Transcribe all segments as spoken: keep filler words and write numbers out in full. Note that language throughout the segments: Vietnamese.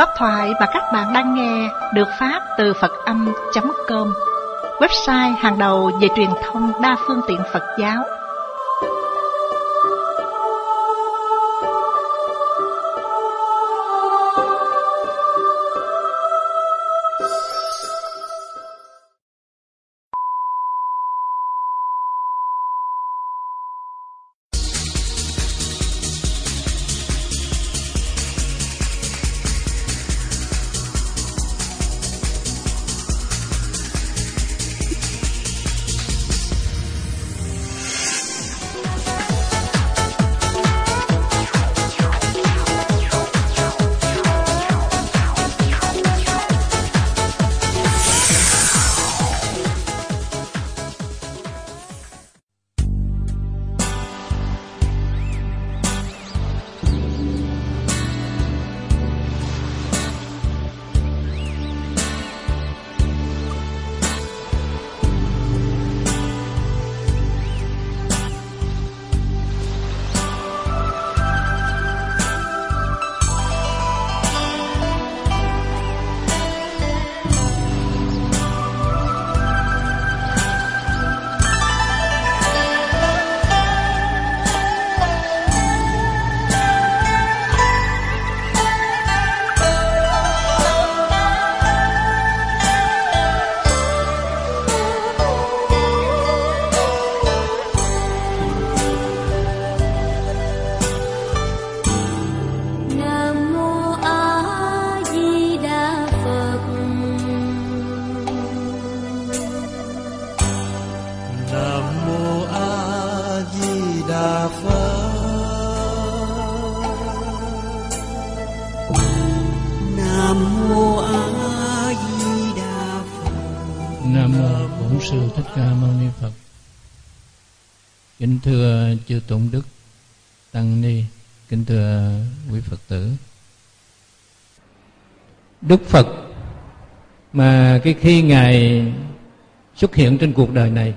Pháp thoại mà các bạn đang nghe được phát từ Phật Âm chấm com, website hàng đầu về truyền thông đa phương tiện Phật giáo. Kính thưa chư Tôn Đức, Tăng Ni, kính thưa quý Phật tử. Đức Phật mà cái khi Ngài xuất hiện trên cuộc đời này,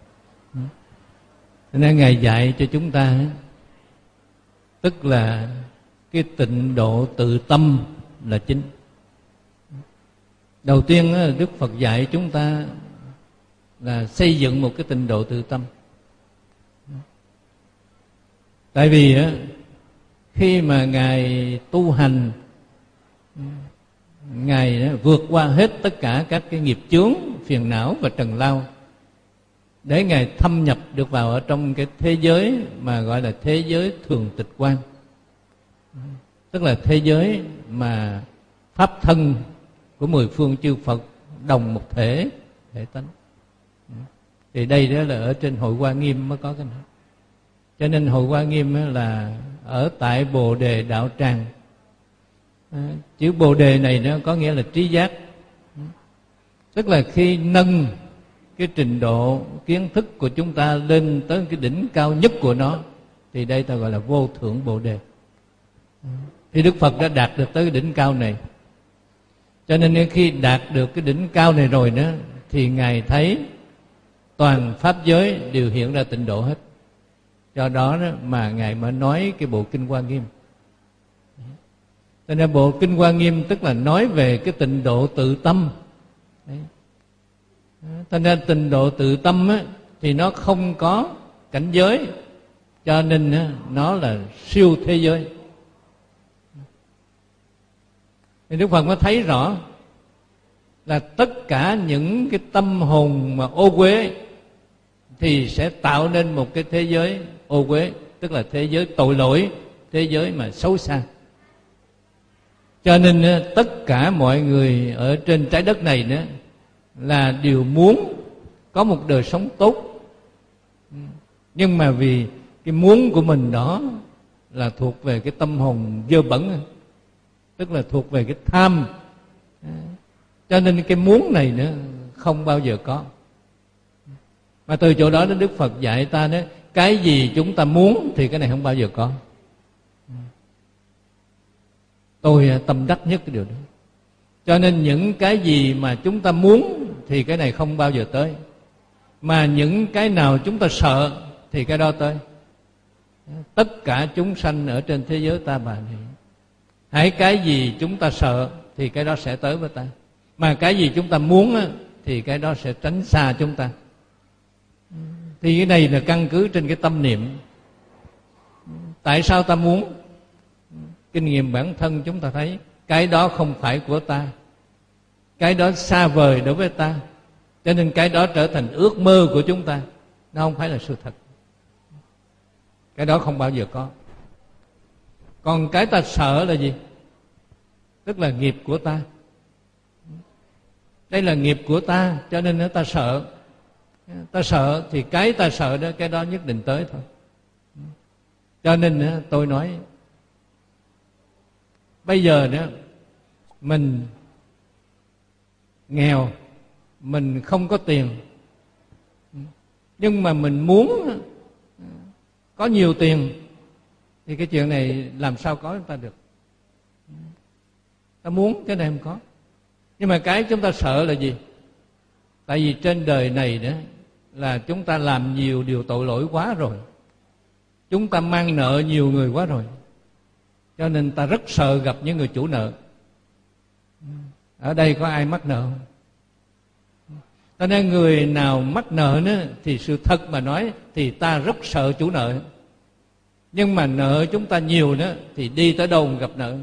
nên Ngài dạy cho chúng ta, tức là cái tịnh độ tự tâm là chính. Đầu tiên Đức Phật dạy chúng ta là xây dựng một cái tịnh độ tự tâm. Tại vì khi mà Ngài tu hành, Ngài vượt qua hết tất cả các cái nghiệp chướng, phiền não và trần lao, để Ngài thâm nhập được vào ở trong cái thế giới mà gọi là thế giới thường tịch quan, tức là thế giới mà pháp thân của mười phương chư Phật đồng một thể, thể tánh. Thì đây đó là ở trên Hội Hoa Nghiêm mới có cái này. Cho nên Hội Hoa Nghiêm là ở tại Bồ Đề Đạo Tràng. Chữ Bồ Đề này nó có nghĩa là trí giác. Tức là khi nâng cái trình độ kiến thức của chúng ta lên tới cái đỉnh cao nhất của nó, thì đây ta gọi là vô thượng Bồ Đề. Thì Đức Phật đã đạt được tới cái đỉnh cao này. Cho nên khi đạt được cái đỉnh cao này rồi đó, thì Ngài thấy toàn pháp giới đều hiện ra tịnh độ hết. Do đó, đó mà Ngài mới nói cái bộ Kinh Hoa Nghiêm. Cho nên bộ Kinh Hoa Nghiêm tức là nói về cái tịnh độ tự tâm. Cho nên tịnh độ tự tâm á, thì nó không có cảnh giới, cho nên á, nó là siêu thế giới. Thì Đức Phật mới thấy rõ là tất cả những cái tâm hồn mà ô uế thì sẽ tạo nên một cái thế giới ô uế, tức là thế giới tội lỗi, thế giới mà xấu xa. Cho nên tất cả mọi người ở trên trái đất này nữa là đều muốn có một đời sống tốt, nhưng mà vì cái muốn của mình đó là thuộc về cái tâm hồn dơ bẩn, tức là thuộc về cái tham, cho nên cái muốn này nữa không bao giờ có. Mà từ chỗ đó đến Đức Phật dạy ta đó, cái gì chúng ta muốn thì cái này không bao giờ có. Tôi tâm đắc nhất cái điều đó. Cho nên những cái gì mà chúng ta muốn thì cái này không bao giờ tới, mà những cái nào chúng ta sợ thì cái đó tới. Tất cả chúng sanh ở trên thế giới ta bà này Hãy cái gì chúng ta sợ thì cái đó sẽ tới với ta, mà cái gì chúng ta muốn á, thì cái đó sẽ tránh xa chúng ta. Thì cái này là căn cứ trên cái tâm niệm. Tại sao ta muốn? Kinh nghiệm bản thân chúng ta thấy cái đó không phải của ta, cái đó xa vời đối với ta, cho nên cái đó trở thành ước mơ của chúng ta. Nó không phải là sự thật. Cái đó không bao giờ có. Còn cái ta sợ là gì? Tức là nghiệp của ta. Đây là nghiệp của ta, cho nên ta sợ. Ta sợ thì cái ta sợ đó, cái đó nhất định tới thôi. Cho nên tôi nói, bây giờ đó mình nghèo, mình không có tiền, nhưng mà mình muốn có nhiều tiền, thì cái chuyện này làm sao có chúng ta được? Ta muốn cái này không có. Nhưng mà cái chúng ta sợ là gì? Tại vì trên đời này đó là chúng ta làm nhiều điều tội lỗi quá rồi, chúng ta mang nợ nhiều người quá rồi, cho nên ta rất sợ gặp những người chủ nợ. Ở đây có ai mắc nợ không? Cho nên người nào mắc nợ nữa thì sự thật mà nói thì ta rất sợ chủ nợ. Nhưng mà nợ chúng ta nhiều nữa thì đi tới đâu gặp nợ,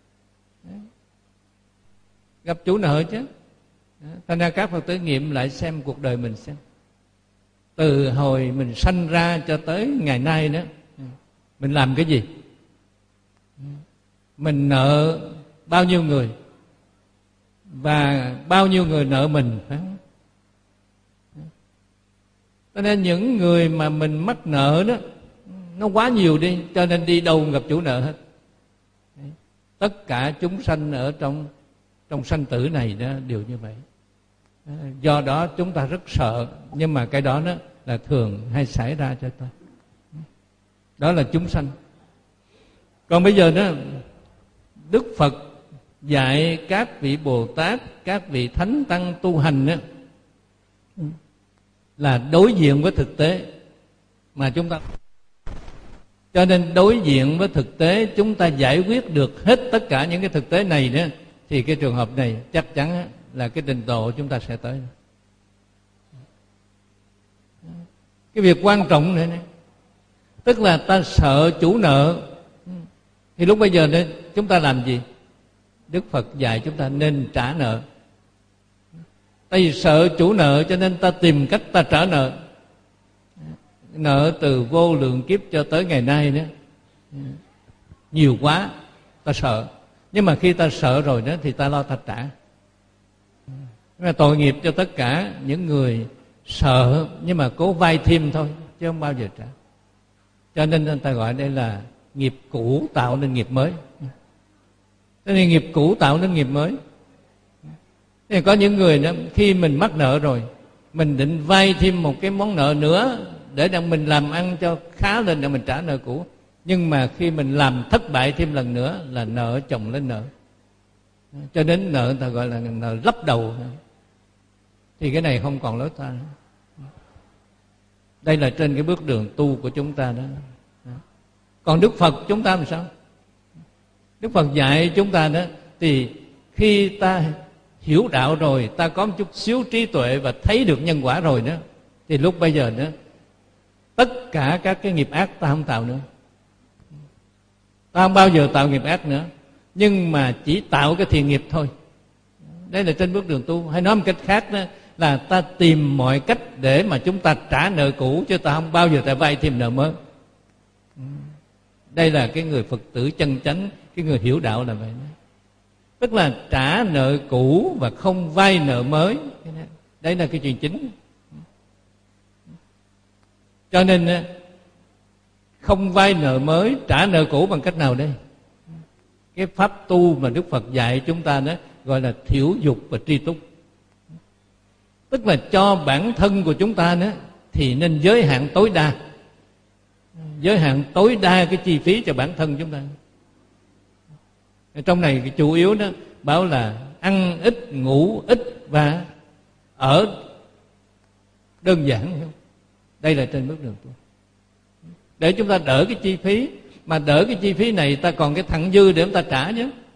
gặp chủ nợ chứ. Thành ra các Phật tử nghiệm lại xem cuộc đời mình xem, từ hồi mình sanh ra cho tới ngày nay đó, mình làm cái gì? Mình nợ bao nhiêu người, và bao nhiêu người nợ mình, phải không? Cho nên những người mà mình mắc nợ đó nó quá nhiều đi, cho nên đi đâu gặp chủ nợ hết. Tất cả chúng sanh ở trong trong sanh tử này đó đều như vậy. Do đó chúng ta rất sợ, nhưng mà cái đó đó là thường hay xảy ra cho ta. Đó là chúng sanh. Còn bây giờ đó, Đức Phật dạy các vị Bồ Tát, các vị Thánh Tăng tu hành đó, là đối diện với thực tế mà chúng ta. Cho nên đối diện với thực tế, chúng ta giải quyết được hết tất cả những cái thực tế này đó, thì cái trường hợp này chắc chắn là cái trình độ chúng ta sẽ tới. Cái việc quan trọng này, này tức là ta sợ chủ nợ, thì lúc bây giờ này, chúng ta làm gì? Đức Phật dạy chúng ta nên trả nợ. Tại vì sợ chủ nợ cho nên ta tìm cách ta trả nợ. Nợ từ vô lượng kiếp cho tới ngày nay đó nhiều quá, ta sợ. Nhưng mà khi ta sợ rồi đó thì ta lo ta trả. Mà tội nghiệp cho tất cả những người sợ nhưng mà cố vay thêm thôi, chứ không bao giờ trả. Cho nên người ta gọi đây là nghiệp cũ tạo nên nghiệp mới. Cho nên nghiệp cũ tạo nên nghiệp mới. Thì có những người đó, khi mình mắc nợ rồi, mình định vay thêm một cái món nợ nữa để rằng mình làm ăn cho khá lên để mình trả nợ cũ. Nhưng mà khi mình làm thất bại thêm lần nữa là nợ chồng lên nợ, cho đến nợ người ta gọi là nợ lấp đầu. Thì cái này không còn lối thoát nữa. Đây là trên cái bước đường tu của chúng ta đó. Còn Đức Phật chúng ta làm sao? Đức Phật dạy chúng ta đó, thì khi ta hiểu đạo rồi, ta có một chút xíu trí tuệ và thấy được nhân quả rồi đó, thì lúc bây giờ đó, tất cả các cái nghiệp ác ta không tạo nữa. Ta không bao giờ tạo nghiệp ác nữa, nhưng mà chỉ tạo cái thiện nghiệp thôi. Đây là trên bước đường tu. Hay nói một cách khác đó, là ta tìm mọi cách để mà chúng ta trả nợ cũ, chứ ta không bao giờ ta vay thêm nợ mới. Đây là cái người Phật tử chân chánh, cái người hiểu đạo là vậy đó. Tức là trả nợ cũ và không vay nợ mới. Đây là cái chuyện chính. Cho nên không vay nợ mới, trả nợ cũ bằng cách nào đây? Cái pháp tu mà Đức Phật dạy chúng ta đó gọi là thiểu dục và tri túc. Tức là cho bản thân của chúng ta đó thì nên giới hạn tối đa, giới hạn tối đa cái chi phí cho bản thân chúng ta. Trong này cái chủ yếu đó bảo là ăn ít, ngủ ít và ở đơn giản. Đây là trên bước đường tu, để chúng ta đỡ cái chi phí. Mà đỡ cái chi phí này ta còn cái thặng dư để chúng ta trả chứ.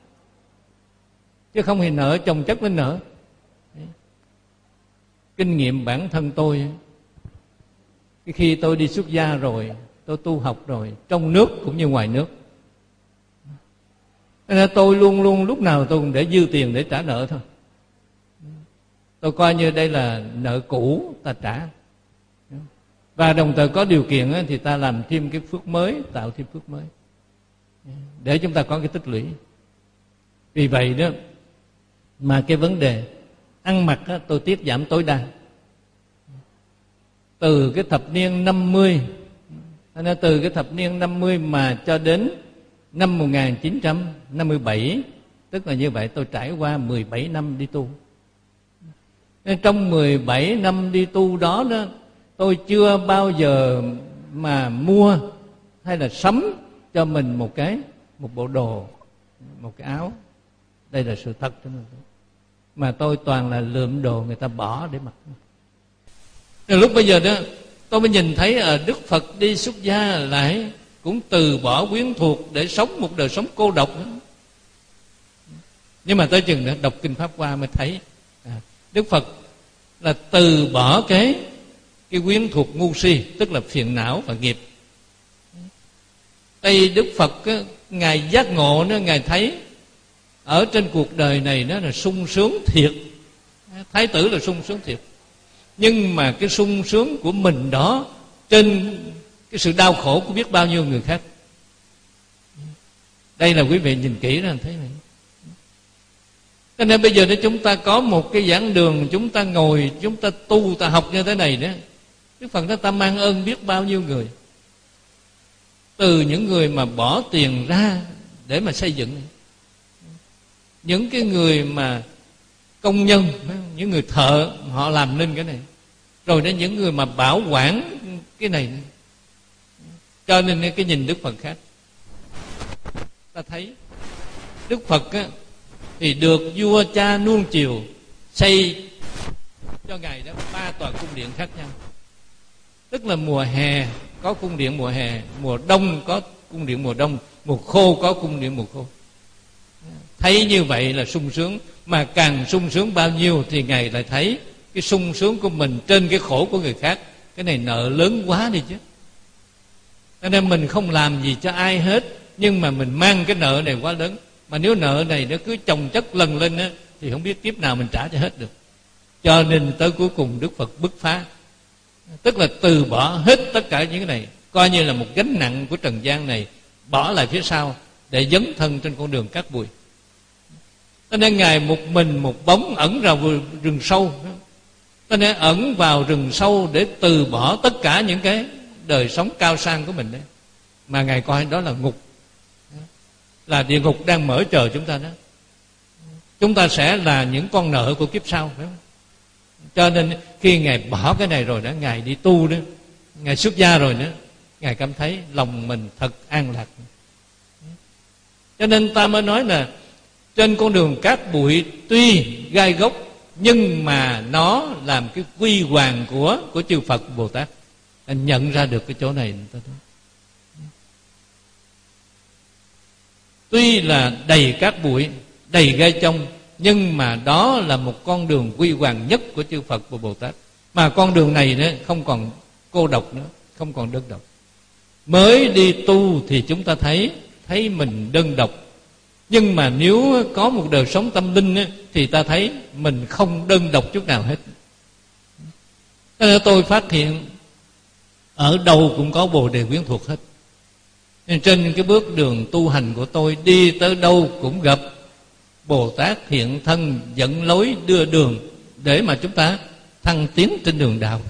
chứ không hề nợ chồng chất lên nợ. Kinh nghiệm bản thân tôi, khi tôi đi xuất gia rồi, tôi tu học rồi, trong nước cũng như ngoài nước, nên tôi luôn luôn lúc nào tôi cũng để dư tiền để trả nợ thôi. Tôi coi như đây là nợ cũ ta trả, và đồng thời có điều kiện thì ta làm thêm cái phước mới, tạo thêm phước mới để chúng ta có cái tích lũy. Vì vậy đó mà cái vấn đề ăn mặc đó, tôi tiết giảm tối đa. Từ cái thập niên năm mươi, nên từ cái thập niên năm mươi mà cho đến năm một nghìn chín trăm năm mươi bảy, tức là như vậy tôi trải qua mười bảy năm đi tu. Nên trong mười bảy năm đi tu đó, đó tôi chưa bao giờ mà mua hay là sắm cho mình một cái một bộ đồ, một cái áo. Đây là sự thật cho mình. Mà tôi toàn là lượm đồ người ta bỏ để mặc. Nên lúc bây giờ đó tôi mới nhìn thấy ở Đức Phật đi xuất gia lại cũng từ bỏ quyến thuộc để sống một đời sống cô độc nữa. Nhưng mà tới chừng đó đọc kinh Pháp Hoa mới thấy à, Đức Phật là từ bỏ cái cái quyến thuộc ngu si, tức là phiền não và nghiệp. Đây Đức Phật á, ngài giác ngộ nó, ngài thấy ở trên cuộc đời này nó là sung sướng thiệt. Thái tử là sung sướng thiệt, nhưng mà cái sung sướng của mình đó trên cái sự đau khổ của biết bao nhiêu người khác. Đây là quý vị nhìn kỹ ra thấy này. Cho nên bây giờ nếu chúng ta có một cái giảng đường, chúng ta ngồi, chúng ta tu, ta học như thế này đó, Đức Phật đó ta mang ơn biết bao nhiêu người. Từ những người mà bỏ tiền ra để mà xây dựng, những cái người mà công nhân, những người thợ họ làm nên cái này, rồi đến những người mà bảo quản cái này. Cho nên cái nhìn Đức Phật khác. Ta thấy Đức Phật á, thì được vua cha nuông chiều, xây cho ngài đó ba tòa cung điện khác nhau. Tức là mùa hè có cung điện mùa hè, mùa đông có cung điện mùa đông, mùa khô có cung điện mùa khô. Thấy như vậy là sung sướng, mà càng sung sướng bao nhiêu thì ngài lại thấy cái sung sướng của mình trên cái khổ của người khác. Cái này nợ lớn quá đi chứ. Cho nên mình không làm gì cho ai hết, nhưng mà mình mang cái nợ này quá lớn. Mà nếu nợ này nó cứ chồng chất lần lên á, thì không biết kiếp nào mình trả cho hết được. Cho nên tới cuối cùng Đức Phật bứt phá, tức là từ bỏ hết tất cả những cái này, coi như là một gánh nặng của trần gian này, bỏ lại phía sau để dấn thân trên con đường cát bụi. Cho nên ngài một mình một bóng ẩn vào rừng sâu. Cho nên ẩn vào rừng sâu để từ bỏ tất cả những cái đời sống cao sang của mình đấy, mà ngài coi đó là ngục, là địa ngục đang mở chờ chúng ta đó. Chúng ta sẽ là những con nợ của kiếp sau, phải không? Cho nên khi ngài bỏ cái này rồi đó, ngài đi tu đó, ngài xuất gia rồi đó, ngài cảm thấy lòng mình thật an lạc. Cho nên ta mới nói là trên con đường cát bụi tuy gai góc, nhưng mà nó làm cái quy hoàng của của chư Phật Bồ Tát. Anh nhận ra được cái chỗ này. Tuy là đầy cát bụi, đầy gai chông, nhưng mà đó là một con đường quy hoàng nhất của chư Phật và Bồ Tát. Mà con đường này nữa không còn cô độc nữa, không còn đơn độc. Mới đi tu thì chúng ta thấy thấy mình đơn độc, nhưng mà nếu có một đời sống tâm linh ấy, thì ta thấy mình không đơn độc chút nào hết. Cho nên tôi phát hiện ở đâu cũng có Bồ Đề quyến thuộc hết. Nên trên cái bước đường tu hành của tôi, đi tới đâu cũng gặp Bồ Tát hiện thân dẫn lối đưa đường để mà chúng ta thăng tiến trên đường đạo.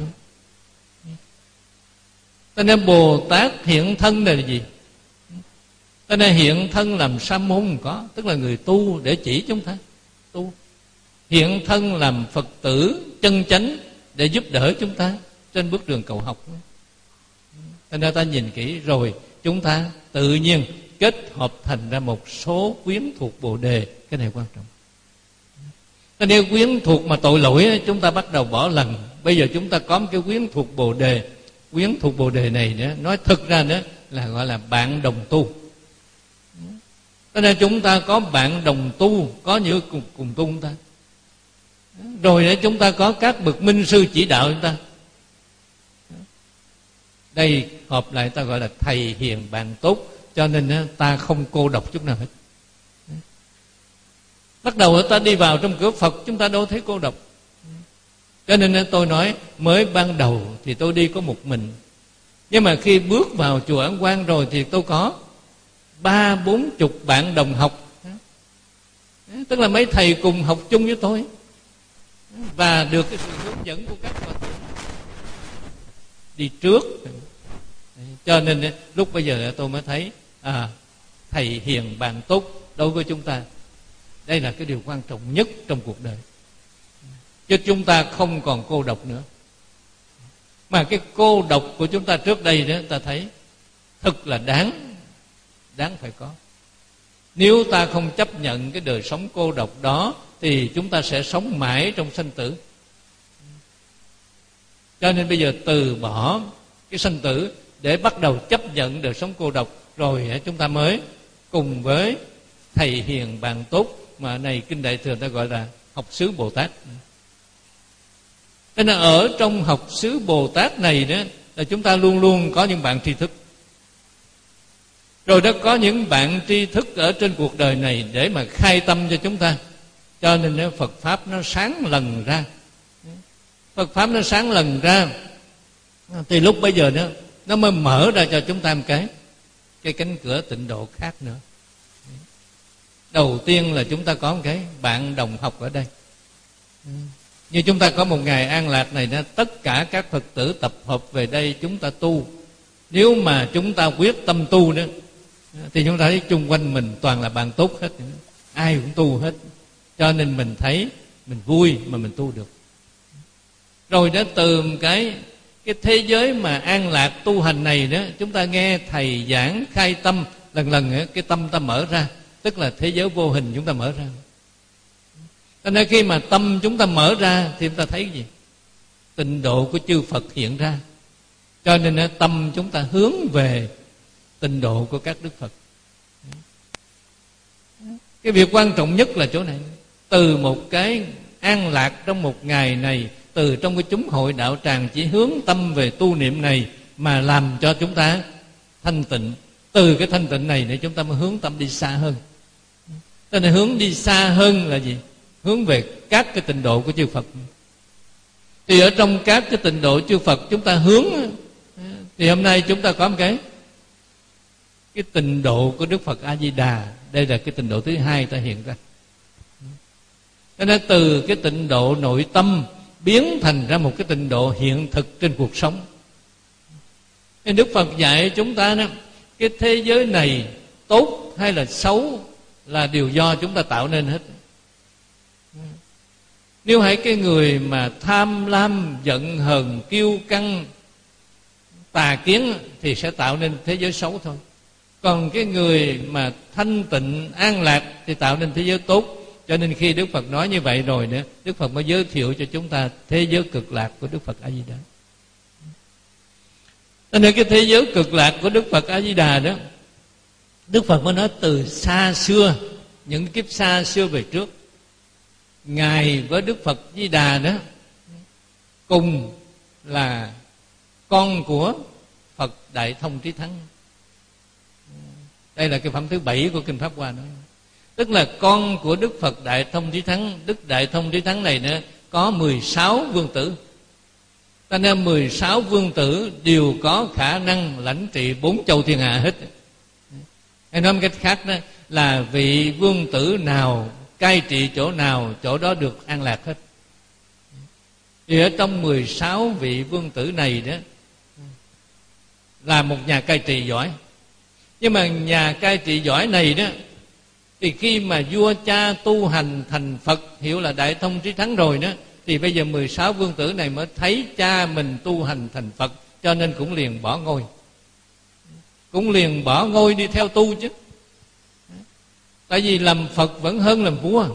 Cho nên Bồ Tát hiện thân này là gì? Cho nên hiện thân làm sa môn có, tức là người tu để chỉ chúng ta tu. Hiện thân làm Phật tử chân chánh để giúp đỡ chúng ta trên bước đường cầu học. Cho nên ta nhìn kỹ rồi chúng ta tự nhiên kết hợp thành ra một số quyến thuộc Bồ Đề. Cái này quan trọng. Cho nên quyến thuộc mà tội lỗi chúng ta bắt đầu bỏ lần. Bây giờ chúng ta có một cái quyến thuộc Bồ Đề. Quyến thuộc Bồ Đề này nữa, nói thực ra nữa là gọi là bạn đồng tu. Cho nên chúng ta có bạn đồng tu, có những cùng, cùng tu chúng ta. Rồi để chúng ta có các bậc minh sư chỉ đạo chúng ta. Đây hợp lại ta gọi là thầy hiền bạn tốt. Cho nên ta không cô độc chút nào hết. Bắt đầu ta đi vào trong cửa Phật, chúng ta đâu thấy cô độc. Cho nên tôi nói mới ban đầu thì tôi đi có một mình. Nhưng mà khi bước vào chùa Ấn Quang rồi thì tôi có ba bốn chục bạn đồng học. Tức là mấy thầy cùng học chung với tôi. Và được cái sự hướng dẫn của các Phật đi trước. Cho nên lúc bây giờ tôi mới thấy à, thầy hiền bạn tốt đối với chúng ta. Đây là cái điều quan trọng nhất trong cuộc đời. Chứ chúng ta không còn cô độc nữa. Mà cái cô độc của chúng ta trước đây đó, ta thấy thật là đáng Đáng phải có. Nếu ta không chấp nhận cái đời sống cô độc đó thì chúng ta sẽ sống mãi trong sanh tử. Cho nên bây giờ từ bỏ cái sanh tử để bắt đầu chấp nhận đời sống cô độc. Rồi chúng ta mới cùng với thầy hiền bạn tốt, mà ở này Kinh Đại Thừa ta gọi là học xứ Bồ Tát. Cho nên ở trong học xứ Bồ Tát này đó là chúng ta luôn luôn có những bạn tri thức. Rồi đó có những bạn tri thức ở trên cuộc đời này để mà khai tâm cho chúng ta. Cho nên Phật Pháp nó sáng lần ra. Phật Pháp nó sáng lần ra thì lúc bây giờ đó nó mới mở ra cho chúng ta một cái cái cánh cửa tịnh độ khác nữa. Đầu tiên là chúng ta có một cái bạn đồng học ở đây. Như chúng ta có một ngày an lạc này đó, tất cả các Phật tử tập hợp về đây chúng ta tu. Nếu mà chúng ta quyết tâm tu đó thì chúng ta thấy chung quanh mình toàn là bạn tốt hết, ai cũng tu hết. Cho nên mình thấy mình vui mà mình tu được. Rồi đó từ cái cái thế giới mà an lạc tu hành này đó, chúng ta nghe thầy giảng khai tâm, lần lần cái tâm ta mở ra, tức là thế giới vô hình chúng ta mở ra. Cho nên khi mà tâm chúng ta mở ra thì chúng ta thấy cái gì? Tịnh độ của chư Phật hiện ra. Cho nên tâm chúng ta hướng về tịnh độ của các Đức Phật. Cái việc quan trọng nhất là chỗ này. Từ một cái an lạc trong một ngày này, từ trong cái chúng hội đạo tràng chỉ hướng tâm về tu niệm này mà làm cho chúng ta thanh tịnh. Từ cái thanh tịnh này để chúng ta mới hướng tâm đi xa hơn. Cho nên hướng đi xa hơn là gì? Hướng về các cái tịnh độ của chư Phật. Thì ở trong các cái tịnh độ chư Phật chúng ta hướng, thì hôm nay chúng ta có một cái cái tịnh độ của Đức Phật A Di Đà. Đây là cái tịnh độ thứ hai ta hiện ra. Cho nên từ cái tịnh độ nội tâm biến thành ra một cái tịnh độ hiện thực trên cuộc sống. Nên Đức Phật dạy chúng ta đó, cái thế giới này tốt hay là xấu là điều do chúng ta tạo nên hết. Nếu hãy cái người mà tham lam, giận hờn, kiêu căng, tà kiến thì sẽ tạo nên thế giới xấu thôi. Còn cái người mà thanh tịnh, an lạc thì tạo nên thế giới tốt. Cho nên khi Đức Phật nói như vậy rồi nữa, Đức Phật mới giới thiệu cho chúng ta thế giới cực lạc của Đức Phật A Di Đà. Cho nên cái thế giới cực lạc của Đức Phật A Di Đà đó, Đức Phật mới nói từ xa xưa, những kiếp xa xưa về trước, Ngài với Đức Phật Di Đà đó cùng là con của Phật Đại Thông Trí Thắng. Đây là cái phẩm thứ bảy của Kinh Pháp Hoa nói. Tức là con của Đức Phật Đại Thông Trí Thắng. Đức Đại Thông Trí Thắng này nữa có mười sáu vương tử. Cho nên mười sáu vương tử đều có khả năng lãnh trị bốn châu thiên hạ hết. Hay nói một cách khác đó là vị vương tử nào cai trị chỗ nào, chỗ đó được an lạc hết. Thì ở trong mười sáu vị vương tử này đó là một nhà cai trị giỏi. Nhưng mà nhà cai trị giỏi này đó, thì khi mà vua cha tu hành thành Phật, hiểu là Đại Thông Trí Thắng rồi đó, thì bây giờ mười sáu vương tử này mới thấy cha mình tu hành thành Phật, cho nên cũng liền bỏ ngôi. Cũng liền bỏ ngôi đi theo tu chứ. Tại vì làm Phật vẫn hơn làm vua.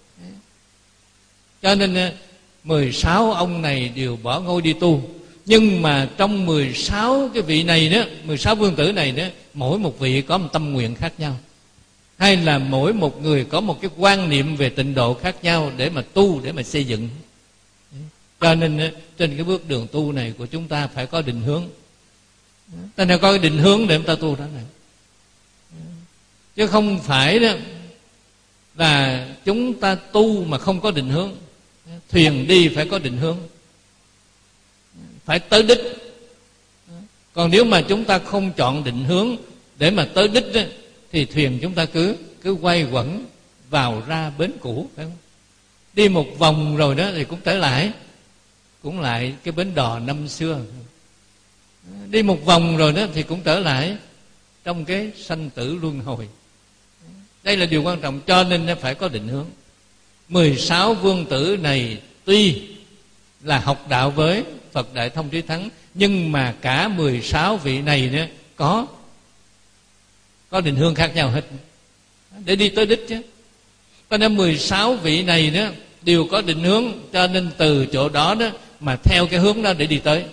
Cho nên mười sáu ông này đều bỏ ngôi đi tu. Nhưng mà trong mười sáu cái vị này đó, mười sáu vương tử này đó, mỗi một vị có một tâm nguyện khác nhau. hay là mỗi một người có một cái quan niệm về tịnh độ khác nhau để mà tu, để mà xây dựng. Cho nên trên cái bước đường tu này của chúng ta phải có định hướng. Ta nên có cái định hướng để chúng ta tu đó này. Chứ không phải đó là chúng ta tu mà không có định hướng. Thuyền đi phải có định hướng, phải tới đích. Còn nếu mà chúng ta không chọn định hướng để mà tới đích đó, thì thuyền chúng ta cứ cứ quay quẩn vào ra bến cũ, phải không? Đi một vòng rồi đó thì cũng trở lại, cũng lại cái bến đò năm xưa. Đi một vòng rồi đó thì cũng trở lại trong cái sanh tử luân hồi. Đây là điều quan trọng, cho nên nó phải có định hướng. mười sáu vương tử này tuy là học đạo với Phật Đại Thông Trí Thắng, nhưng mà cả mười sáu vị này nữa có có định hướng khác nhau hết để đi tới đích chứ. Cho nên mười sáu vị này đó đều có định hướng, cho nên từ chỗ đó đó mà theo cái hướng đó để đi tới.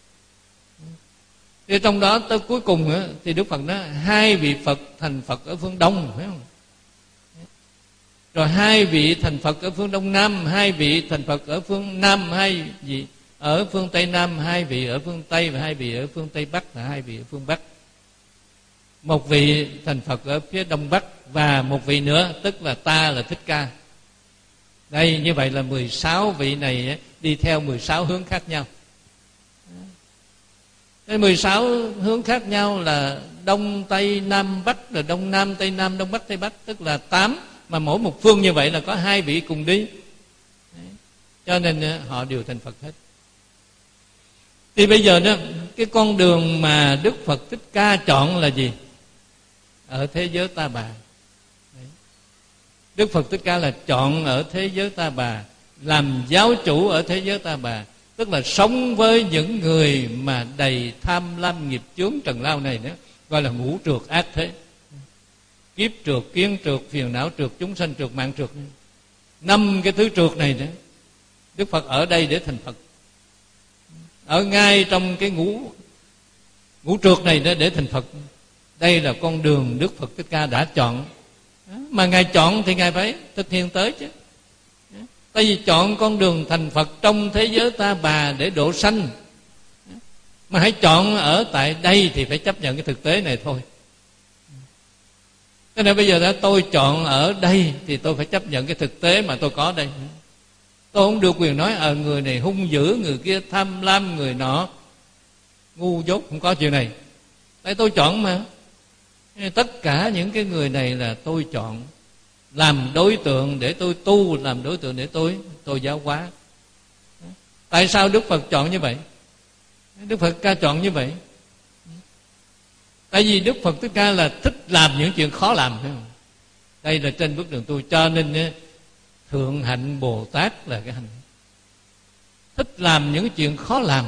Thì trong đó tới cuối cùng đó, thì Đức Phật nói hai vị Phật thành Phật ở phương Đông, phải không? Rồi hai vị thành Phật ở phương Đông Nam, hai vị thành Phật ở phương Nam, hai vị ở phương Tây Nam, hai vị ở phương Tây, và hai vị ở phương Tây Bắc, là hai vị ở phương Bắc. Một vị thành Phật ở phía Đông Bắc, và một vị nữa tức là ta là Thích Ca. Đây, như vậy là mười sáu vị này đi theo mười sáu hướng khác nhau. Cái mười sáu hướng khác nhau là Đông, Tây, Nam, Bắc, rồi Đông Nam, Tây Nam, Đông Bắc, Tây Bắc, tức là tám. Mà mỗi một phương như vậy là có hai vị cùng đi. Cho nên họ đều thành Phật hết. Thì bây giờ đó, cái con đường mà Đức Phật Thích Ca chọn là gì? Ở thế giới Ta Bà. Đức Phật Thích Ca là chọn ở thế giới Ta Bà, làm giáo chủ ở thế giới Ta Bà, tức là sống với những người mà đầy tham lam nghiệp chướng trần lao này đó, gọi là ngũ trượt ác thế. Kiếp trượt, kiến trượt, phiền não trượt, chúng sanh trượt, mạng trượt. Năm cái thứ trượt này đó, Đức Phật ở đây để thành Phật. Ở ngay trong cái ngũ ngũ trượt này đó để thành Phật. Đây là con đường Đức Phật Thích Ca đã chọn. Mà Ngài chọn thì Ngài phải thực hiện tới chứ. Tại vì chọn con đường thành Phật trong thế giới Ta Bà để độ sanh, mà hãy chọn ở tại đây thì phải chấp nhận cái thực tế này thôi. Cho nên bây giờ đã tôi chọn ở đây thì tôi phải chấp nhận cái thực tế mà tôi có đây. Tôi không được quyền nói ở người này hung dữ, người kia tham lam, người nọ ngu dốt, không có chuyện này. Tại tôi chọn mà. Tất cả những cái người này là tôi chọn làm đối tượng để tôi tu, làm đối tượng để tôi tôi giáo hóa. Tại sao Đức Phật chọn như vậy? Đức Phật Ca chọn như vậy tại vì Đức Phật Thích Ca là thích làm những chuyện khó làm, phải không? Đây là trên bước đường tu, cho nên Thượng Hạnh Bồ Tát là cái hành thích làm những chuyện khó làm.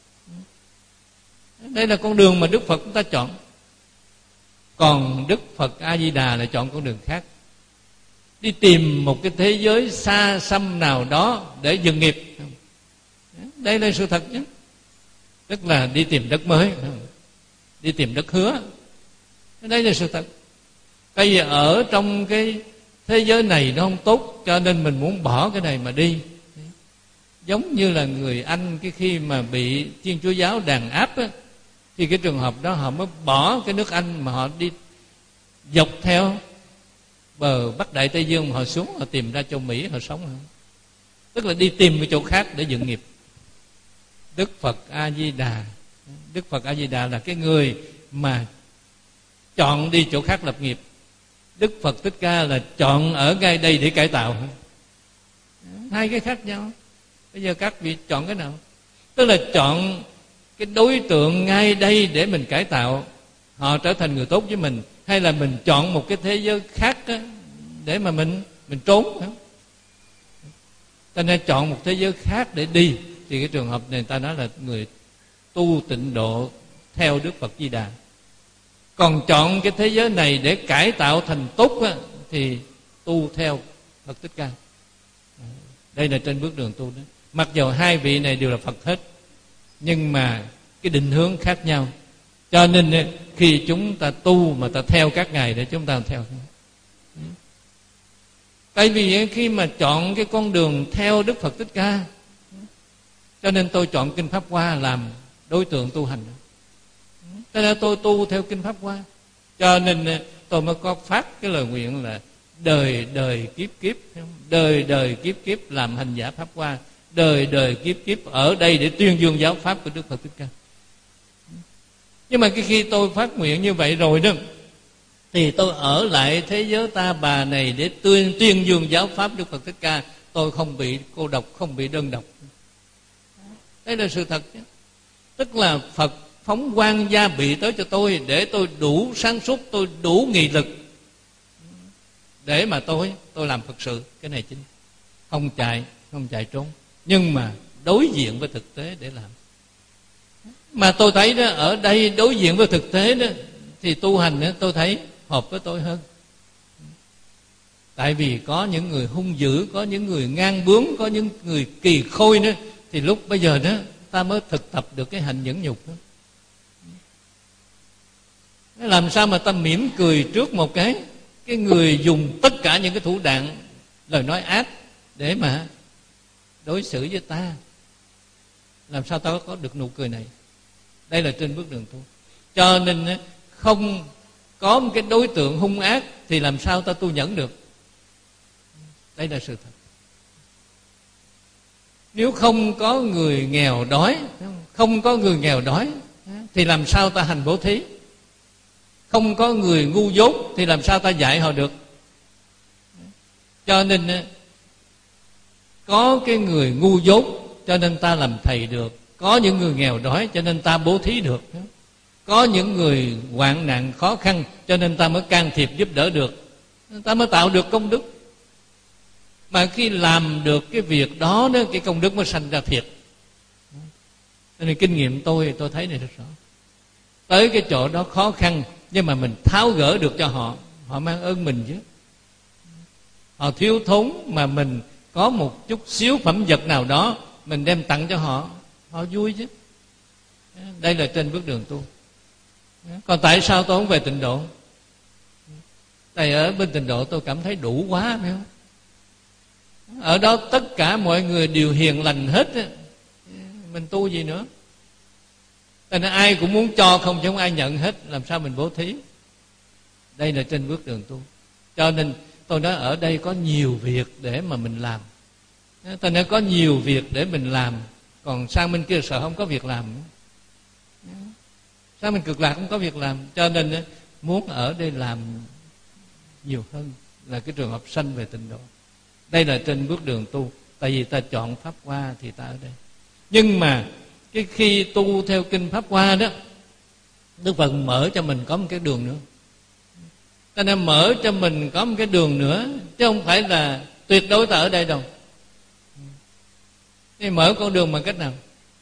Đây là con đường mà Đức Phật chúng ta chọn. Còn Đức Phật A Di Đà lại chọn con đường khác, đi tìm một cái thế giới xa xăm nào đó để dựng nghiệp. Đây là sự thật chứ. Tức là đi tìm đất mới, đi tìm đất hứa. Đây là sự thật. Tại vì ở trong cái thế giới này nó không tốt, cho nên mình muốn bỏ cái này mà đi. Giống như là người Anh cái khi mà bị Thiên Chúa giáo đàn áp á, thì cái trường hợp đó họ mới bỏ cái nước Anh mà họ đi dọc theo bờ Bắc Đại Tây Dương, mà họ xuống họ tìm ra châu Mỹ họ sống. Tức là đi tìm cái chỗ khác để dựng nghiệp. Đức Phật A Di Đà, Đức Phật A Di Đà là cái người mà chọn đi chỗ khác lập nghiệp. Đức Phật Thích Ca là chọn ở ngay đây để cải tạo. Hai cái khác nhau. Bây giờ các vị chọn cái nào? Tức là chọn cái đối tượng ngay đây để mình cải tạo, họ trở thành người tốt với mình, hay là mình chọn một cái thế giới khác á, để mà mình mình trốn, phải không? Ta nên chọn một thế giới khác để đi, thì cái trường hợp này ta nói là người tu tịnh độ theo Đức Phật Di Đà. Còn chọn cái thế giới này để cải tạo thành tốt á, thì tu theo Phật Thích Ca. Đây là trên bước đường tu đó. Mặc dù hai vị này đều là Phật hết, nhưng mà cái định hướng khác nhau. Cho nên khi chúng ta tu mà ta theo các ngài để chúng ta theo. Tại vì khi mà chọn cái con đường theo Đức Phật Thích Ca, cho nên tôi chọn Kinh Pháp Hoa làm đối tượng tu hành. Cho nên tôi tu theo Kinh Pháp Hoa. Cho nên tôi mới có phát cái lời nguyện là đời đời kiếp kiếp, đời đời kiếp kiếp làm hành giả Pháp Hoa, đời đời kiếp kiếp ở đây để tuyên dương giáo pháp của Đức Phật Thích Ca. Nhưng mà khi tôi phát nguyện như vậy rồi đó, thì tôi ở lại thế giới Ta Bà này để tuyên tuyên dương giáo pháp Đức Phật Thích Ca. Tôi không bị cô độc, không bị đơn độc. Đây là sự thật chứ. Tức là Phật phóng quang gia bị tới cho tôi để tôi đủ sáng suốt, tôi đủ nghị lực để mà tôi tôi làm Phật sự. Cái này chính, không chạy, không chạy trốn, nhưng mà đối diện với thực tế để làm. Mà tôi thấy đó, ở đây đối diện với thực tế đó, thì tu hành đó, tôi thấy hợp với tôi hơn. Tại vì có những người hung dữ, có những người ngang bướng, có những người kỳ khôi nữa, thì lúc bây giờ đó ta mới thực tập được cái hạnh nhẫn nhục đó. Làm sao mà ta mỉm cười trước một cái cái người dùng tất cả những cái thủ đoạn lời nói ác để mà đối xử với ta? Làm sao ta có được nụ cười này? Đây là trên bước đường tu. Cho nên không có một cái đối tượng hung ác thì làm sao ta tu nhẫn được? Đây là sự thật. Nếu không có người nghèo đói, không có người nghèo đói thì làm sao ta hành bố thí? Không có người ngu dốt thì làm sao ta dạy họ được? Cho nên có cái người ngu dốt cho nên ta làm thầy được, có những người nghèo đói cho nên ta bố thí được, có những người hoạn nạn khó khăn cho nên ta mới can thiệp giúp đỡ được, ta mới tạo được công đức. Mà khi làm được cái việc đó, đó cái công đức mới sanh ra thiệt. Cho nên kinh nghiệm tôi tôi thấy này rất rõ. Tới cái chỗ đó khó khăn, nhưng mà mình tháo gỡ được cho họ, họ mang ơn mình chứ. Họ thiếu thốn mà mình có một chút xíu phẩm vật nào đó mình đem tặng cho họ, họ vui chứ. Đây là trên bước đường tu. Còn tại sao tôi không về Tịnh Độ? Tại ở bên Tịnh Độ tôi cảm thấy đủ quá, phải không? Ở đó tất cả mọi người đều hiền lành hết, mình tu gì nữa? Tại nên ai cũng muốn cho không chứ không ai nhận hết, làm sao mình bố thí? Đây là trên bước đường tu. Cho nên tôi nói ở đây có nhiều việc để mà mình làm. Tôi nói có nhiều việc để mình làm, còn sang bên kia sợ không có việc làm. Sang bên Cực Lạc không có việc làm. Cho nên muốn ở đây làm nhiều hơn là cái trường hợp sanh về Tịnh Độ. Đây là trên bước đường tu. Tại vì ta chọn Pháp Hoa thì ta ở đây. Nhưng mà cái khi tu theo kinh Pháp Hoa đó, Đức Phật mở cho mình có một cái đường nữa. Cho nên mở cho mình có một cái đường nữa, chứ không phải là tuyệt đối ta ở đây đâu. Thì mở con đường bằng cách nào?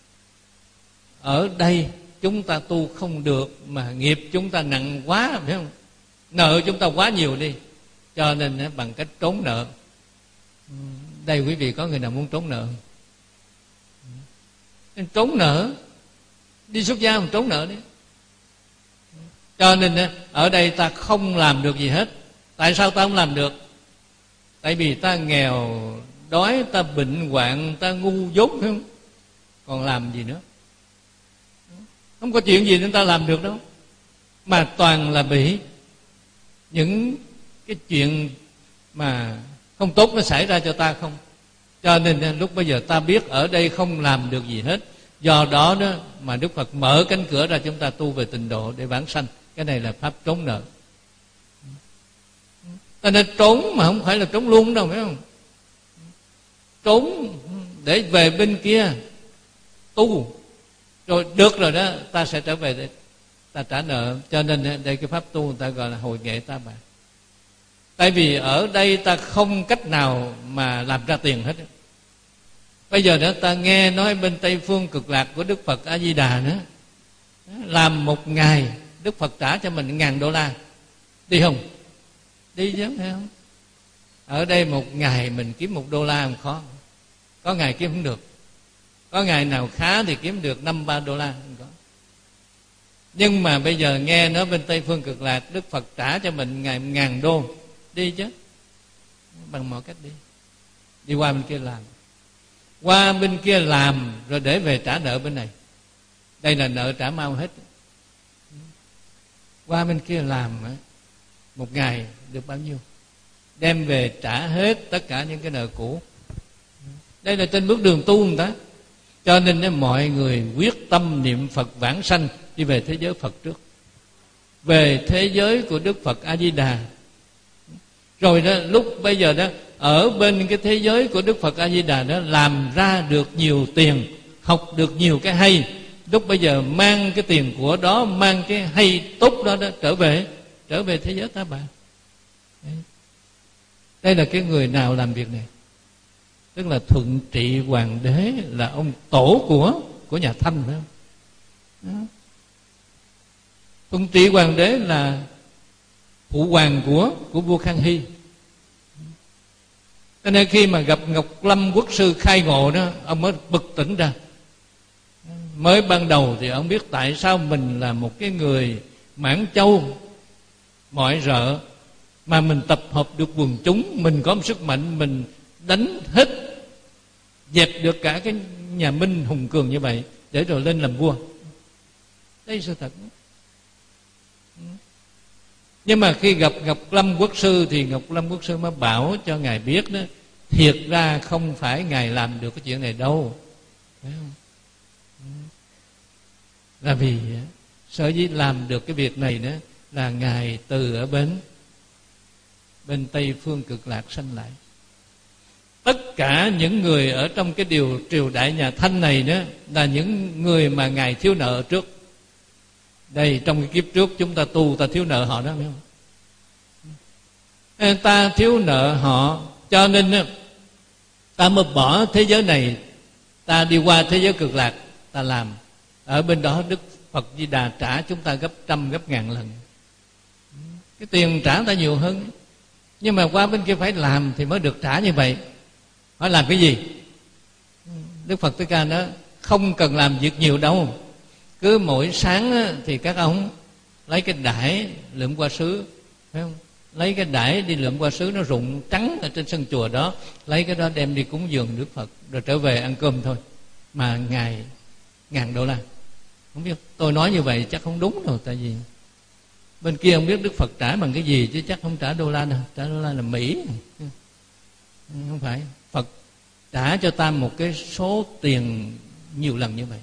Ở đây chúng ta tu không được, mà nghiệp chúng ta nặng quá, phải không? Nợ chúng ta quá nhiều đi, cho nên bằng cách trốn nợ. Đây quý vị có người nào muốn trốn nợ? Nên trốn nợ, đi xuất gia mà trốn nợ đi. Cho nên ở đây ta không làm được gì hết. Tại sao ta không làm được? Tại vì ta nghèo đói, ta bệnh hoạn, ta ngu dốt, phải không? Còn làm gì nữa? Không có chuyện gì nên ta làm được đâu. Mà toàn là bị những cái chuyện mà không tốt nó xảy ra cho ta không. Cho nên lúc bây giờ ta biết ở đây không làm được gì hết. Do đó đó mà Đức Phật mở cánh cửa ra chúng ta tu về Tịnh Độ để vãng sanh. Cái này là pháp trốn nợ. Ta nên trốn mà không phải là trốn luôn đâu, phải không? Trốn để về bên kia tu, rồi được rồi đó ta sẽ trở về để ta trả nợ. Cho nên đây cái pháp tu người ta gọi là hồi nghệ Ta Bà. Tại vì ở đây ta không cách nào mà làm ra tiền hết. Bây giờ nữa ta nghe nói bên Tây Phương Cực Lạc của Đức Phật A Di Đà nữa, làm một ngày Đức Phật trả cho mình ngàn đô la, đi không? Đi chứ, phải không? Ở đây một ngày mình kiếm một đô la không khó. Có ngày kiếm không được, có ngày nào khá thì kiếm được năm ba đô la không có. Nhưng mà bây giờ nghe nói bên Tây Phương Cực Lạc Đức Phật trả cho mình ngày ngàn đô, đi chứ, bằng mọi cách đi. Đi qua bên kia làm, qua bên kia làm rồi để về trả nợ bên này. Đây là nợ trả mau hết. Qua bên kia làm một ngày được bao nhiêu, đem về trả hết tất cả những cái nợ cũ. Đây là trên bước đường tu người ta. Cho nên đó, mọi người quyết tâm niệm Phật vãng sanh, đi về thế giới Phật trước, về thế giới của Đức Phật A Di Đà. Rồi đó, lúc bây giờ đó, ở bên cái thế giới của Đức Phật A Di Đà đó, làm ra được nhiều tiền, học được nhiều cái hay. Lúc bây giờ mang cái tiền của đó, mang cái hay tốt đó, đó trở về trở về thế giới Ta Bà. Đây là cái người nào làm việc này? Tức là Thuận Trị Hoàng đế là ông tổ của của nhà Thanh, phải không? Đó. Thuận Trị Hoàng đế là phụ hoàng của của vua Khang Hy. Cho nên khi mà gặp Ngọc Lâm Quốc sư khai ngộ đó, ông mới bừng tỉnh ra. Mới ban đầu thì ông biết tại sao mình là một cái người Mãn Châu mọi rợ, mà mình tập hợp được quần chúng, mình có một sức mạnh, mình đánh hết, dẹp được cả cái nhà Minh hùng cường như vậy, để rồi lên làm vua. Đây là sự thật. Nhưng mà khi gặp Ngọc Lâm Quốc sư thì Ngọc Lâm Quốc sư mới bảo cho ngài biết đó, thiệt ra không phải ngài làm được cái chuyện này đâu, phải không? Là vì sở dĩ làm được cái việc này đó là ngài từ ở bên bên Tây Phương Cực Lạc sanh lại. Tất cả những người ở trong cái điều triều đại nhà Thanh này đó là những người mà ngài thiếu nợ trước. Đây, trong cái kiếp trước chúng ta tu, ta thiếu nợ họ đó, phải không? Ta thiếu nợ họ, cho nên ta mới bỏ thế giới này, ta đi qua thế giới Cực Lạc, ta làm. Ở bên đó Đức Phật Di Đà trả chúng ta gấp trăm, gấp ngàn lần. Cái tiền trả ta nhiều hơn. Nhưng mà qua bên kia phải làm thì mới được trả như vậy. Phải làm cái gì? Đức Phật Thích Ca nói không cần làm việc nhiều đâu. Cứ mỗi sáng thì các ông lấy cái đải lượm qua sứ, phải không? Lấy cái đải đi lượm qua sứ, nó rụng trắng ở trên sân chùa đó, lấy cái đó đem đi cúng dường Đức Phật, rồi trở về ăn cơm thôi. Mà ngày ngàn đô la. Không biết tôi nói như vậy chắc không đúng đâu, tại vì bên kia không biết Đức Phật trả bằng cái gì, chứ chắc không trả đô la đâu. Trả đô la là Mỹ, không phải. Phật trả cho ta một cái số tiền nhiều lần như vậy.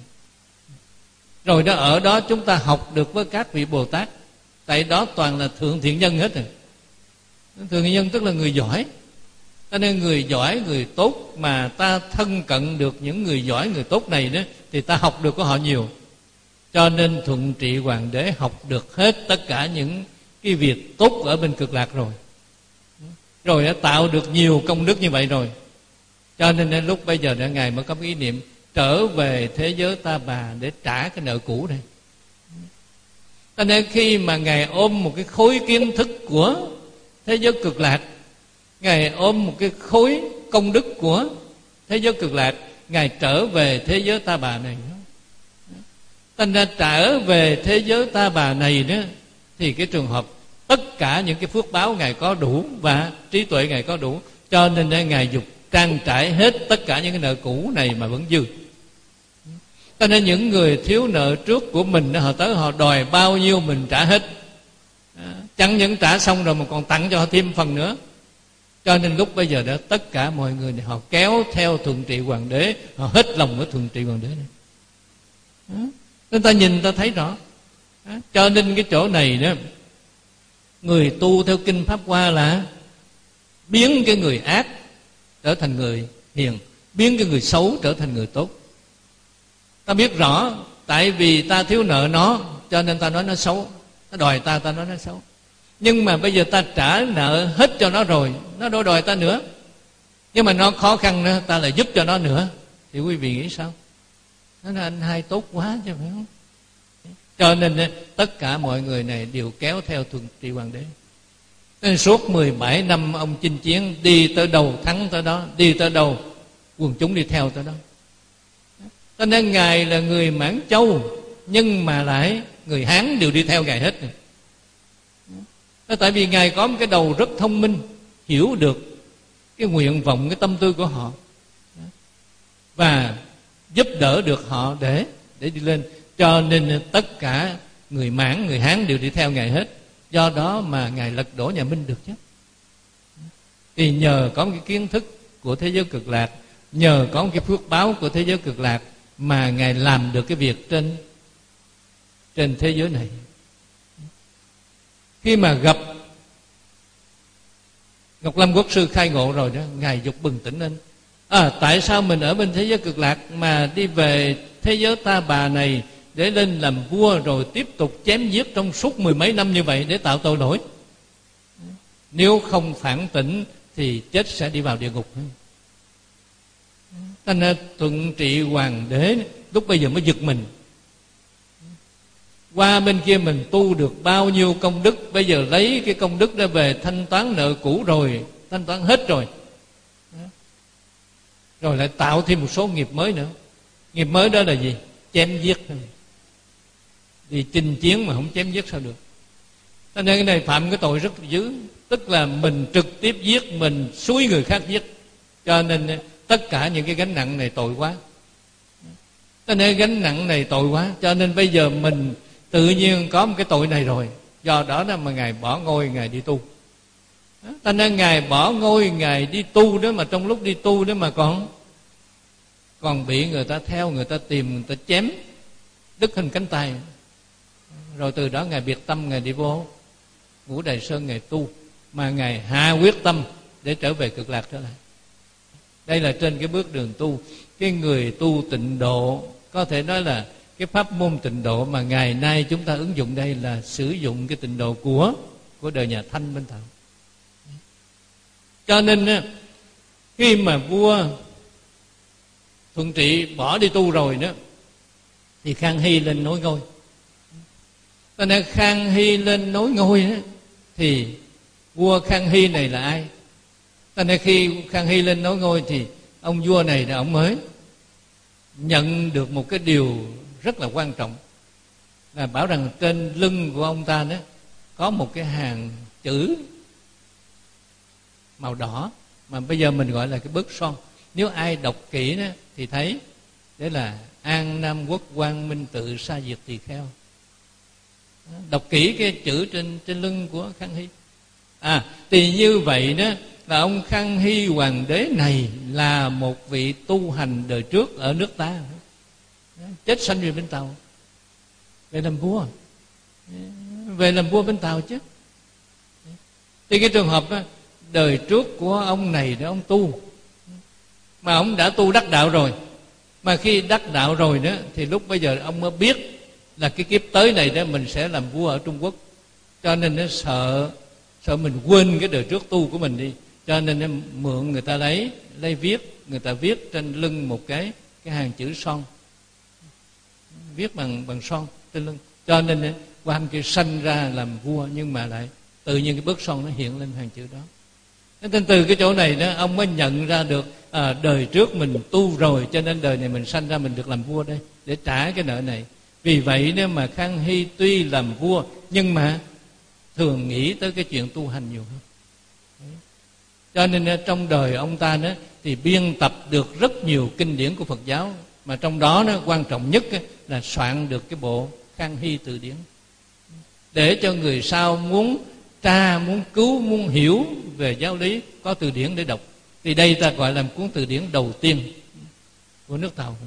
Rồi đó, ở đó chúng ta học được với các vị Bồ Tát. Tại đó toàn là thượng thiện nhân hết rồi. Thượng thiện nhân tức là người giỏi. Cho nên người giỏi, người tốt mà ta thân cận được những người giỏi, người tốt này đó, thì ta học được của họ nhiều. Cho nên Thuận Trị Hoàng đế học được hết tất cả những cái việc tốt ở bên Cực Lạc rồi. Rồi đã tạo được nhiều công đức như vậy rồi. Cho nên đến lúc bây giờ đã ngài mới có ý niệm trở về thế giới Ta Bà để trả cái nợ cũ này. Cho nên khi mà ngài ôm một cái khối kiến thức của thế giới Cực Lạc, ngài ôm một cái khối công đức của thế giới Cực Lạc, ngài trở về thế giới Ta Bà này. Thành ra trở về thế giới Ta Bà này đó, thì cái trường hợp tất cả những cái phước báo ngài có đủ và trí tuệ ngài có đủ, cho nên ngài dục trang trải hết tất cả những cái nợ cũ này mà vẫn dư. Cho nên những người thiếu nợ trước của mình, họ tới họ đòi bao nhiêu mình trả hết. Chẳng những trả xong rồi mà còn tặng cho họ thêm phần nữa. Cho nên lúc bây giờ đó tất cả mọi người này, họ kéo theo Thuận Trị Hoàng đế, họ hết lòng với Thuận Trị Hoàng đế này. Nên ta nhìn ta thấy rõ. Cho nên cái chỗ này đó, người tu theo Kinh Pháp Hoa là biến cái người ác trở thành người hiền, biến cái người xấu trở thành người tốt. Ta biết rõ, tại vì ta thiếu nợ nó, cho nên ta nói nó xấu. Nó đòi ta, ta nói nó xấu. Nhưng mà bây giờ ta trả nợ hết cho nó rồi, nó đâu đòi ta nữa. Nhưng mà nó khó khăn nữa, ta lại giúp cho nó nữa. Thì quý vị nghĩ sao? Nó là anh hai tốt quá chứ phải không? Cho nên tất cả mọi người này đều kéo theo Thuận Trị Hoàng đế. Nên suốt mười bảy năm ông chinh chiến, đi tới đâu thắng tới đó, đi tới đâu quần chúng đi theo tới đó. Cho nên ngài là người Mãn Châu, nhưng mà lại người Hán đều đi theo ngài hết. Đó, tại vì Ngài có một cái đầu rất thông minh, hiểu được cái nguyện vọng, cái tâm tư của họ, và giúp đỡ được họ để để đi lên. Cho nên tất cả người Mãn, người Hán đều đi theo Ngài hết. Do đó mà Ngài lật đổ nhà Minh được chứ. Thì nhờ có một cái kiến thức của thế giới cực lạc, nhờ có một cái phước báo của thế giới cực lạc mà Ngài làm được cái việc trên trên thế giới này. Khi mà gặp Ngọc Lâm Quốc sư khai ngộ rồi đó, Ngài dục bừng tỉnh lên. À, tại sao mình ở bên thế giới cực lạc mà đi về thế giới Ta Bà này để lên làm vua, rồi tiếp tục chém giết trong suốt mười mấy năm như vậy để tạo tội lỗi? Nếu không phản tỉnh thì chết sẽ đi vào địa ngục. Thành ra Thuận Trị Hoàng đế lúc bây giờ mới giật mình. Qua bên kia mình tu được bao nhiêu công đức, bây giờ lấy cái công đức đó về thanh toán nợ cũ rồi, thanh toán hết rồi, rồi lại tạo thêm một số nghiệp mới nữa. Nghiệp mới đó là gì? Chém giết thôi. Đi chinh chiến mà không chém giết sao được? Cho nên cái này phạm cái tội rất dữ. Tức là mình trực tiếp giết, mình xúi người khác giết. Cho nên tất cả những cái gánh nặng này tội quá. Cho nên gánh nặng này tội quá. Cho nên bây giờ mình tự nhiên có một cái tội này rồi. Do đó đó mà Ngài bỏ ngôi, Ngài đi tu. Cho nên Ngài bỏ ngôi, Ngài đi tu đó, mà trong lúc đi tu đó mà còn Còn bị người ta theo, người ta tìm, người ta chém đứt hình cánh tay. Rồi từ đó Ngài biệt tâm, Ngài đi vô Ngũ Đài Sơn, Ngài tu. Mà Ngài hạ quyết tâm để trở về cực lạc trở lại. Đây là trên cái bước đường tu. Cái người tu tịnh độ, có thể nói là cái pháp môn tịnh độ mà ngày nay chúng ta ứng dụng đây là sử dụng cái tịnh độ của của đời nhà Thanh bên Tàu. Cho nên khi mà vua Thuận Trị bỏ đi tu rồi đó, thì Khang Hy lên nối ngôi. Cho nên Khang Hy lên nối ngôi đó, thì vua Khang Hy này là ai? Cho nên khi Khang Hy lên nối ngôi thì ông vua này là ông mới nhận được một cái điều rất là quan trọng, là bảo rằng trên lưng của ông ta đó có một cái hàng chữ màu đỏ, mà bây giờ mình gọi là cái bớt son. Nếu ai đọc kỹ đó thì thấy đấy là An Nam Quốc Quang Minh Tự Sa Diệt Tỳ Kheo. Đọc kỹ cái chữ trên trên lưng của Khang Hy. À, thì như vậy đó là ông Khang Hy Hoàng đế này là một vị tu hành đời trước ở nước ta, chết sanh về bên Tàu, về làm vua, về làm vua bên Tàu chứ. Thì cái trường hợp đó, đời trước của ông này đó, ông tu mà ông đã tu đắc đạo rồi, mà khi đắc đạo rồi đó thì lúc bây giờ ông mới biết là cái kiếp tới này đó mình sẽ làm vua ở Trung Quốc. Cho nên nó sợ sợ mình quên cái đời trước tu của mình đi, cho nên nó mượn người ta lấy lấy viết, người ta viết trên lưng một cái cái hàng chữ son, viết bằng bằng son trên lưng. Cho nên quan kia sanh ra làm vua, nhưng mà lại tự nhiên cái bước son nó hiện lên hàng chữ đó. Nên từ cái chỗ này đó ông mới nhận ra được à, đời trước mình tu rồi, cho nên đời này mình sanh ra mình được làm vua đây để trả cái nợ này. Vì vậy nếu mà Khang Hy tuy làm vua nhưng mà thường nghĩ tới cái chuyện tu hành nhiều hơn. Cho nên trong đời ông ta đó thì biên tập được rất nhiều kinh điển của Phật giáo, mà trong đó nó quan trọng nhất là soạn được cái bộ Khang Hy Từ Điển, để cho người sau muốn tra, muốn cứu, muốn hiểu về giáo lý có từ điển để đọc. Thì đây ta gọi là cuốn từ điển đầu tiên của nước Tàu.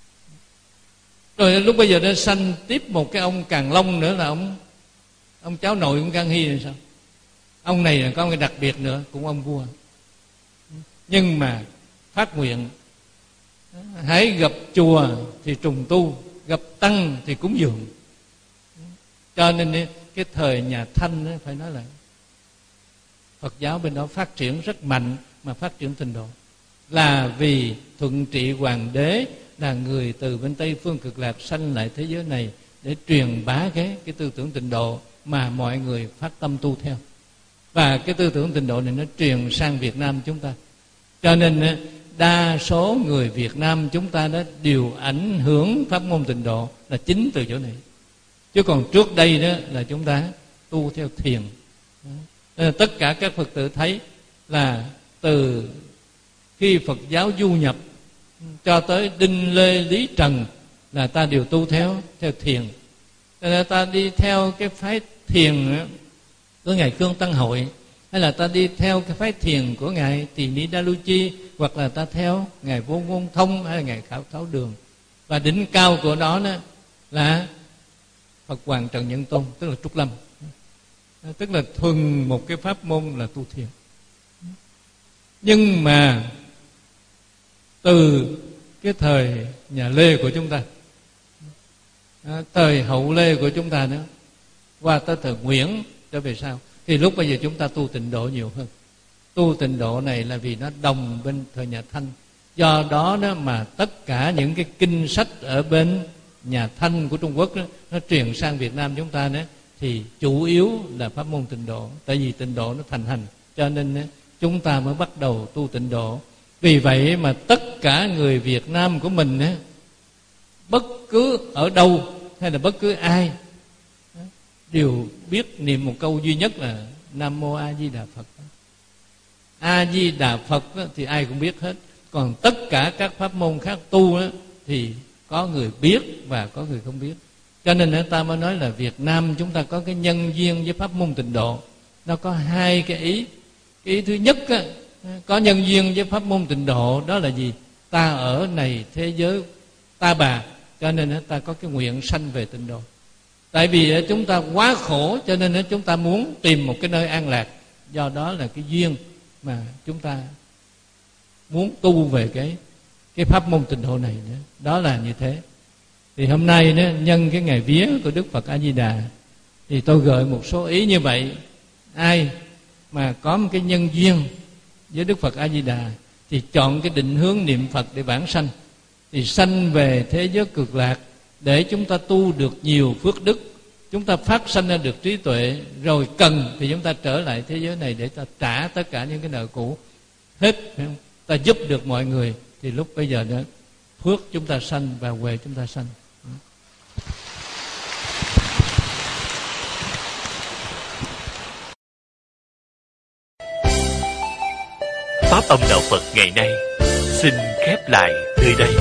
Rồi lúc bây giờ nó sanh tiếp một cái ông Càn Long nữa, là ông ông cháu nội ông Khang Hy này sao? Ông này là có một cái đặc biệt nữa, cũng ông vua, nhưng mà phát nguyện hãy gặp chùa thì trùng tu, gặp tăng thì cúng dường. Cho nên cái thời nhà Thanh đó, phải nói là Phật giáo bên đó phát triển rất mạnh, mà phát triển tịnh độ là vì Thuận Trị Hoàng đế là người từ bên Tây phương cực lạc sanh lại thế giới này để truyền bá cái cái tư tưởng tịnh độ mà mọi người phát tâm tu theo. Và cái tư tưởng tịnh độ này nó truyền sang Việt Nam chúng ta. Cho nên đa số người Việt Nam chúng ta đó đều ảnh hưởng pháp môn tịnh độ là chính từ chỗ này. Chứ còn trước đây đó là chúng ta tu theo thiền, Nên tất cả các Phật tử thấy là từ khi Phật giáo du nhập cho tới Đinh Lê Lý Trần là ta đều tu theo theo thiền. Nên là ta đi theo cái phái thiền của ngài Khương Tăng Hội, hay là ta đi theo cái phái thiền của ngài Tỳ Ni Đa Lu Chi, hoặc là ta theo ngài Vô Ngôn Thông hay là ngài Khảo Tháo Đường. Và đỉnh cao của đó, đó là Phật Hoàng Trần Nhân Tôn, tức là Trúc Lâm, tức là thuần một cái pháp môn là tu thiền. Nhưng mà từ cái thời nhà Lê của chúng ta, thời hậu Lê của chúng ta nữa, qua tới thời Nguyễn trở về sau, thì lúc bây giờ chúng ta tu tịnh độ nhiều hơn. Tu tịnh độ này là vì nó đồng bên thời nhà Thanh. Do đó đó mà tất cả những cái kinh sách ở bên nhà Thanh của Trung Quốc đó, nó truyền sang Việt Nam chúng ta đó, thì chủ yếu là pháp môn tịnh độ. Tại vì tịnh độ nó thành hành, cho nên đó, chúng ta mới bắt đầu tu tịnh độ. Vì vậy mà tất cả người Việt Nam của mình đó, bất cứ ở đâu hay là bất cứ ai đều biết niệm một câu duy nhất là Nam Mô A Di Đà Phật. A Di Đà Phật đó, thì ai cũng biết hết. Còn tất cả các pháp môn khác tu đó, thì có người biết và có người không biết. Cho nên ta mới nói là Việt Nam chúng ta có cái nhân duyên với pháp môn tịnh độ. Nó có hai cái ý. Cái ý thứ nhất á, có nhân duyên với pháp môn tịnh độ đó là gì? Ta ở này thế giới ta bà, cho nên ta có cái nguyện sanh về tịnh độ. Tại vì chúng ta quá khổ, cho nên chúng ta muốn tìm một cái nơi an lạc. Do đó là cái duyên mà chúng ta muốn tu về cái cái pháp môn tịnh độ này nữa. Đó là như thế. Thì hôm nay đó, nhân cái ngày vía của Đức Phật A Di Đà, thì tôi gợi một số ý như vậy. Ai mà có một cái nhân duyên với Đức Phật A Di Đà thì chọn cái định hướng niệm Phật để vãng sanh, thì sanh về thế giới cực lạc, để chúng ta tu được nhiều phước đức, chúng ta phát sanh ra được trí tuệ, rồi cần thì chúng ta trở lại thế giới này để ta trả tất cả những cái nợ cũ hết, phải không? Ta giúp được mọi người, thì lúc bây giờ đó phước chúng ta sanh và huệ chúng ta sanh. Pháp âm đạo Phật ngày nay xin khép lại nơi đây.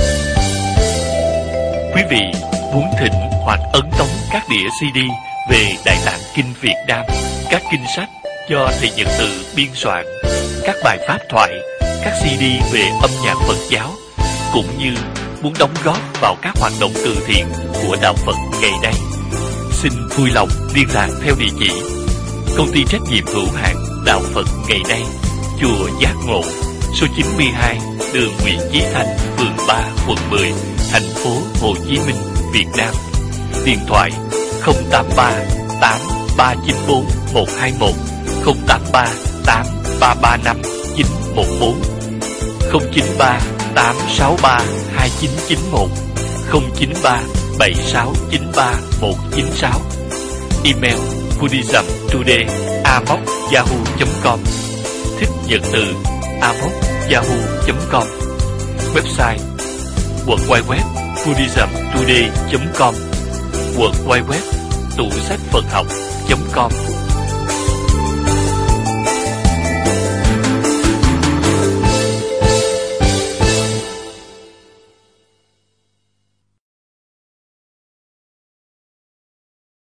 Quý vị muốn thỉnh hoặc ấn tống các đĩa xê đê về Đại Tạng Kinh Việt Nam, các kinh sách do thầy Nhật Từ biên soạn, các bài pháp thoại, các xê đê về âm nhạc Phật giáo, cũng như muốn đóng góp vào các hoạt động từ thiện của đạo Phật ngày nay, xin vui lòng liên lạc theo địa chỉ Công ty trách nhiệm hữu hạn Đạo Phật ngày nay, chùa Giác Ngộ, số chín mươi hai đường Nguyễn Chí Thanh, phường ba, quận mười, thành phố Hồ Chí Minh, Việt Nam. Điện thoại không tám ba tám ba chín bốn một hai một, không tám ba tám ba ba năm chín một bốn, không chín ba tám sáu ba hai chín chín một, không chín ba bảy sáu chín ba một chín sáu. Email buddhism today a m o c yahoo chấm com, thích nhật từ a m o c yahoo chấm com. Website w w w buddhism today chấm com, w w w tủ sách Phật học chấm com.